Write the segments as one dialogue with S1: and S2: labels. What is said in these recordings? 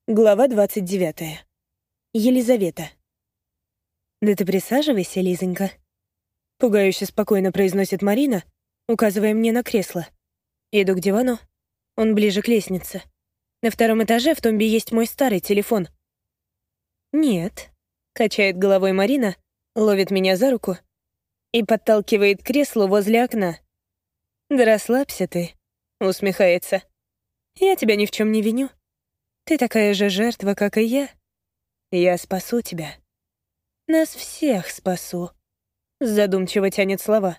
S1: Глава 29. Елизавета. «Да ты присаживайся, Лизонька», — пугающе спокойно произносит Марина, указывая мне на кресло. Иду к дивану, он ближе к лестнице. На втором этаже в тумбе есть мой старый телефон. «Нет», — качает головой Марина, ловит меня за руку и подталкивает к креслу возле окна. «Да расслабься ты», — усмехается. «Я тебя ни в чем не виню. Ты такая же жертва, как и я. Я спасу тебя. Нас всех спасу», — задумчиво тянет слова.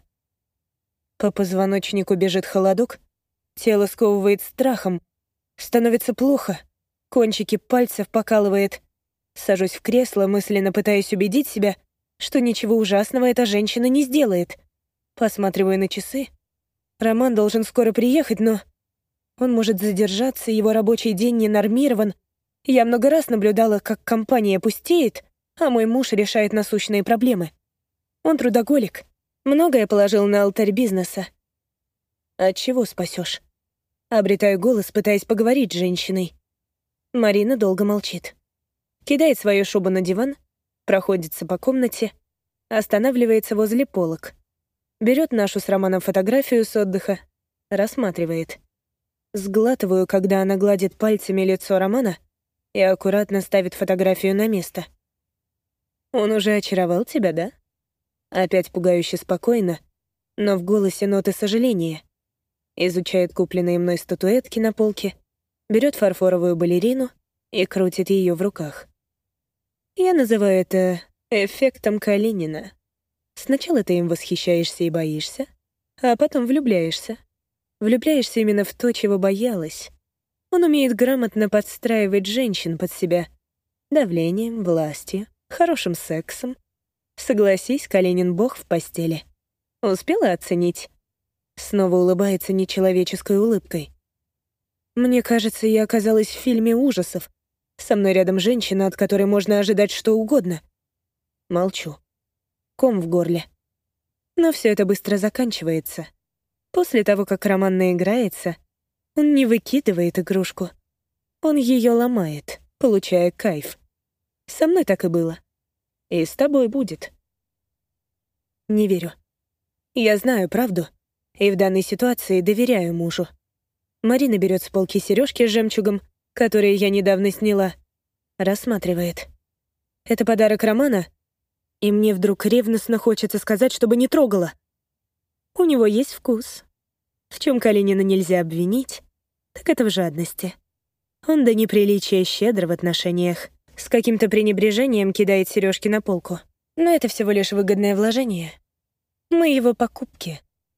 S1: По позвоночнику бежит холодок, тело сковывает страхом, становится плохо, кончики пальцев покалывает. Сажусь в кресло, мысленно пытаясь убедить себя, что ничего ужасного эта женщина не сделает. Посматриваю на часы. Роман должен скоро приехать, но он может задержаться, его рабочий день не нормирован. Я много раз наблюдала, как компания пустеет, а мой муж решает насущные проблемы. Он трудоголик, многое положил на алтарь бизнеса. От чего спасешь? Обретаю голос, пытаясь поговорить с женщиной. Марина долго молчит. Кидает свою шубу на диван, проходится по комнате, останавливается возле полок. Берет нашу с Романом фотографию с отдыха, рассматривает. Сглатываю, когда она гладит пальцами лицо Романа и аккуратно ставит фотографию на место. «Он уже очаровал тебя, да?» Опять пугающе спокойно, но в голосе ноты сожаления. Изучает купленные мной статуэтки на полке, берет фарфоровую балерину и крутит ее в руках. Я называю это эффектом Калинина. Сначала ты им восхищаешься и боишься, а потом влюбляешься. Влюбляешься именно в то, чего боялась. Он умеет грамотно подстраивать женщин под себя. Давлением, властью, хорошим сексом. Согласись, Калинин бог в постели. Успела оценить? Снова улыбается нечеловеческой улыбкой. Мне кажется, я оказалась в фильме ужасов. Со мной рядом женщина, от которой можно ожидать что угодно. Молчу. Ком в горле. Но все это быстро заканчивается. После того, как Роман наиграется, он не выкидывает игрушку. Он ее ломает, получая кайф. Со мной так и было. И с тобой будет. Не верю. Я знаю правду, и в данной ситуации доверяю мужу. Марина берет с полки сережки с жемчугом, которые я недавно сняла, рассматривает. Это подарок Романа, и мне вдруг ревностно хочется сказать, чтобы не трогала. У него есть вкус. В чем Калинина нельзя обвинить, так это в жадности. Он до неприличия щедр в отношениях. С каким-то пренебрежением кидает сережки на полку. Но это всего лишь выгодное вложение. Мы его покупки.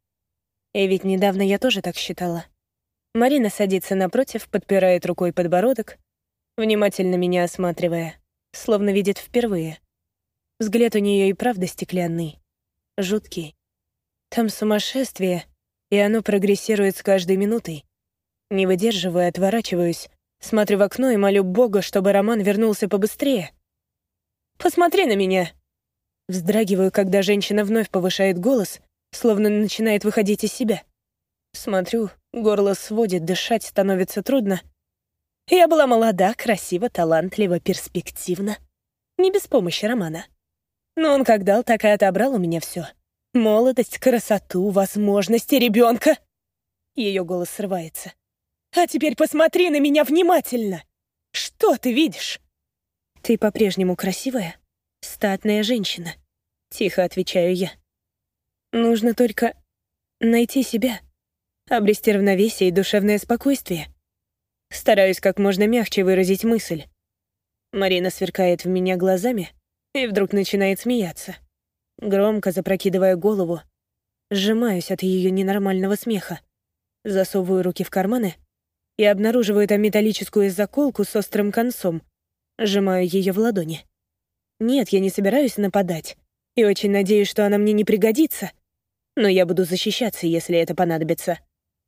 S1: И ведь недавно я тоже так считала. Марина садится напротив, подпирает рукой подбородок, внимательно меня осматривая, словно видит впервые. Взгляд у нее и правда стеклянный, жуткий. Там сумасшествие, и оно прогрессирует с каждой минутой. Не выдерживаю, отворачиваюсь, смотрю в окно и молю Бога, чтобы Роман вернулся побыстрее. «Посмотри на меня!» Вздрагиваю, когда женщина вновь повышает голос, словно начинает выходить из себя. Смотрю, горло сводит, дышать становится трудно. Я была молода, красива, талантлива, перспективна. Не без помощи Романа. Но он как дал, так и отобрал у меня все. Молодость, красоту, возможности ребенка. Ее голос срывается. А теперь посмотри на меня внимательно. Что ты видишь? Ты по-прежнему красивая, статная женщина. Тихо отвечаю я. Нужно только найти себя, обрести равновесие и душевное спокойствие. Стараюсь как можно мягче выразить мысль. Марина сверкает в меня глазами и вдруг начинает смеяться. Громко запрокидывая голову, сжимаюсь от ее ненормального смеха, засовываю руки в карманы и обнаруживаю там металлическую заколку с острым концом, сжимаю ее в ладони. Нет, я не собираюсь нападать и очень надеюсь, что она мне не пригодится, но я буду защищаться, если это понадобится.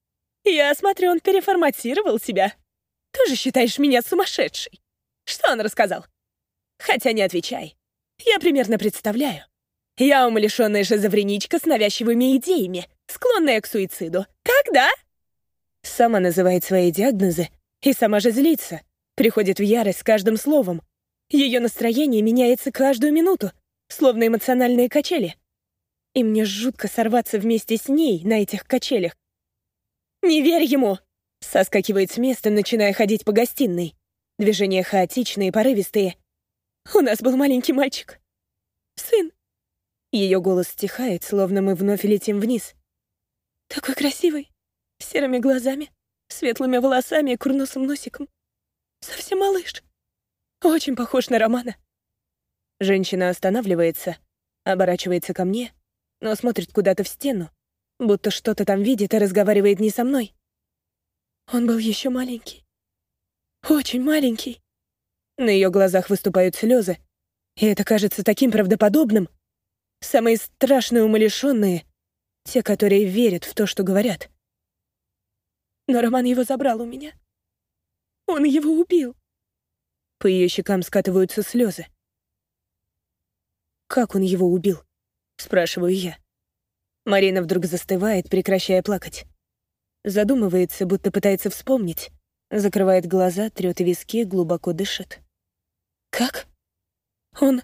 S1: Я смотрю, он переформатировал тебя. Тоже считаешь меня сумасшедшей? Что он рассказал? Хотя не отвечай. Я примерно представляю. Я умалишённая шизофреничка с навязчивыми идеями, склонная к суициду. Так, да? Сама называет свои диагнозы и сама же злится, приходит в ярость с каждым словом. Ее настроение меняется каждую минуту, словно эмоциональные качели. И мне жутко сорваться вместе с ней на этих качелях. «Не верь ему!» Соскакивает с места, начиная ходить по гостиной. Движения хаотичные, порывистые. «У нас был маленький мальчик. Сын». Ее голос стихает, словно мы вновь летим вниз. Такой красивый, с серыми глазами, светлыми волосами и курносым носиком. Совсем малыш. Очень похож на Романа. Женщина останавливается, оборачивается ко мне, но смотрит куда-то в стену, будто что-то там видит и разговаривает не со мной. Он был еще маленький. Очень маленький. На ее глазах выступают слезы, и это кажется таким правдоподобным. Самые страшные умалишенные — те, которые верят в то, что говорят. Но Роман его забрал у меня. Он его убил. По ее щекам скатываются слезы. «Как он его убил?» — спрашиваю я. Марина вдруг застывает, прекращая плакать. Задумывается, будто пытается вспомнить. Закрывает глаза, трёт виски, глубоко дышит. «Как? Он...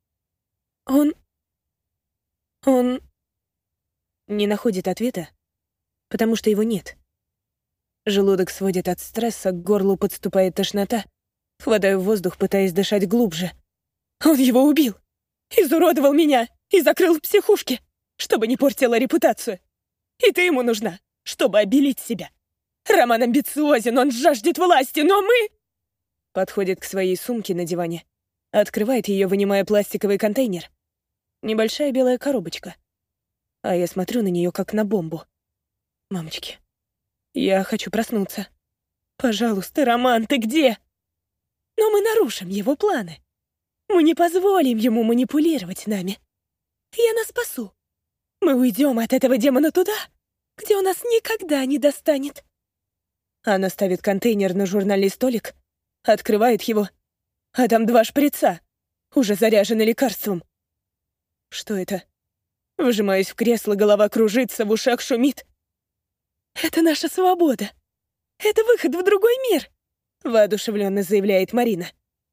S1: Не находит ответа, потому что его нет. Желудок сводит от стресса, к горлу подступает тошнота. Хватаю воздух, пытаясь дышать глубже. Он его убил! Изуродовал меня и закрыл в психушке, чтобы не портила репутацию. И ты ему нужна, чтобы обелить себя. Роман амбициозен, он жаждет власти, но мы...» Подходит к своей сумке на диване. Открывает ее, вынимая пластиковый контейнер. Небольшая белая коробочка. А я смотрю на нее, как на бомбу. Мамочки, я хочу проснуться. Пожалуйста, Роман, ты где? Но мы нарушим его планы. Мы не позволим ему манипулировать нами. Я нас спасу. Мы уйдем от этого демона туда, где он нас никогда не достанет. Она ставит контейнер на журнальный столик, открывает его, а там 2 шприца, уже заряжены лекарством. Что это? Вжимаюсь в кресло, голова кружится, в ушах шумит. «Это наша свобода. Это выход в другой мир», — воодушевленно заявляет Марина.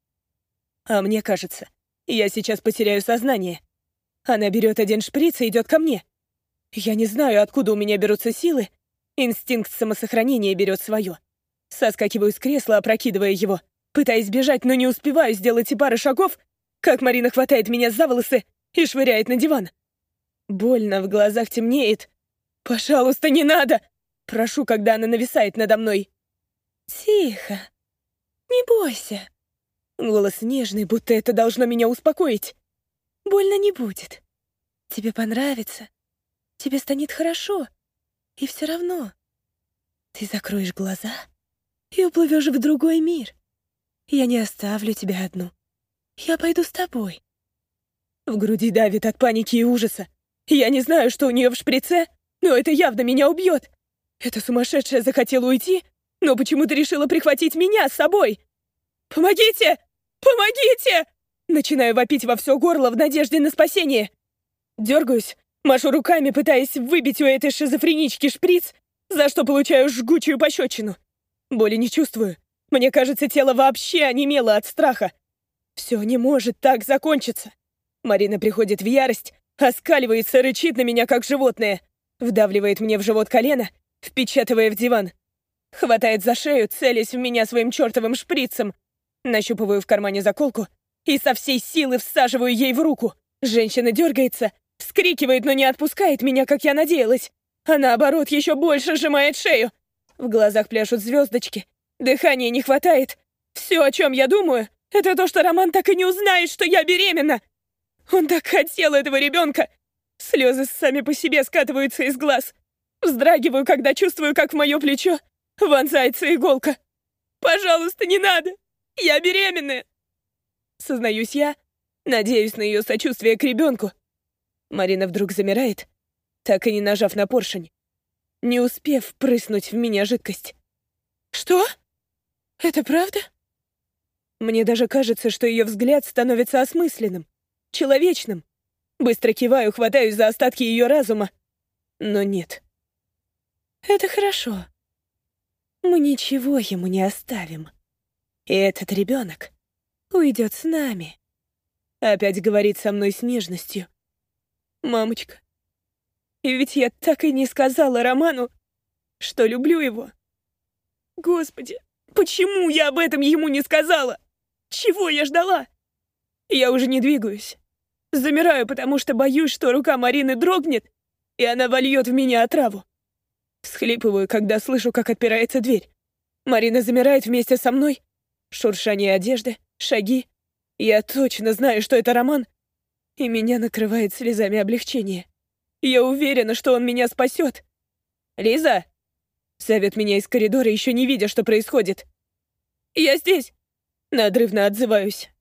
S1: А мне кажется, я сейчас потеряю сознание. Она берет 1 шприц и идет ко мне. Я не знаю, откуда у меня берутся силы. Инстинкт самосохранения берет свое. Соскакиваю с кресла, опрокидывая его, пытаясь бежать, но не успеваю сделать и пары шагов, как Марина хватает меня за волосы и швыряет на диван. Больно, в глазах темнеет. «Пожалуйста, не надо!» Прошу, когда она нависает надо мной. «Тихо. Не бойся». Голос нежный, будто это должно меня успокоить. «Больно не будет. Тебе понравится. Тебе станет хорошо. И все равно ты закроешь глаза и уплывешь в другой мир. Я не оставлю тебя одну. Я пойду с тобой». В груди давит от паники и ужаса. Я не знаю, что у нее в шприце, но это явно меня убьет. Эта сумасшедшая захотела уйти, но почему-то решила прихватить меня с собой. «Помогите! Помогите!» Начинаю вопить во все горло в надежде на спасение. Дергаюсь, машу руками, пытаясь выбить у этой шизофренички шприц, за что получаю жгучую пощечину. Боли не чувствую. Мне кажется, тело вообще онемело от страха. Все не может так закончиться. Марина приходит в ярость, оскаливается, рычит на меня, как животное, вдавливает мне в живот колено, впечатывая в диван. Хватает за шею, целясь в меня своим чертовым шприцем. Нащупываю в кармане заколку и со всей силы всаживаю ей в руку. Женщина дергается, вскрикивает, но не отпускает меня, как я надеялась, а наоборот еще больше сжимает шею. В глазах пляшут звездочки, дыхания не хватает. Все, о чем я думаю, это то, что Роман так и не узнает, что я беременна. Он так хотел этого ребенка. Слезы сами по себе скатываются из глаз. Вздрагиваю, когда чувствую, как в мое плечо вонзается иголка. «Пожалуйста, не надо! Я беременная!» Сознаюсь я, надеюсь на ее сочувствие к ребенку. Марина вдруг замирает, так и не нажав на поршень, не успев впрыснуть в меня жидкость. «Что? Это правда?» Мне даже кажется, что ее взгляд становится осмысленным, человечным. Быстро киваю, хватаюсь за остатки ее разума. Но нет. «Это хорошо. Мы ничего ему не оставим». И этот ребенок уйдет с нами. Опять говорит со мной с нежностью. Мамочка, и ведь я так и не сказала Роману, что люблю его. Господи, почему я об этом ему не сказала? Чего я ждала? Я уже не двигаюсь. Замираю, потому что боюсь, что рука Марины дрогнет, и она вольет в меня отраву. Всхлипываю, когда слышу, как отпирается дверь. Марина замирает вместе со мной. Шуршание одежды, шаги. Я точно знаю, что это Роман, и меня накрывает слезами облегчения. Я уверена, что он меня спасет. «Лиза!» — зовет меня из коридора, еще не видя, что происходит. «Я здесь!» — надрывно отзываюсь.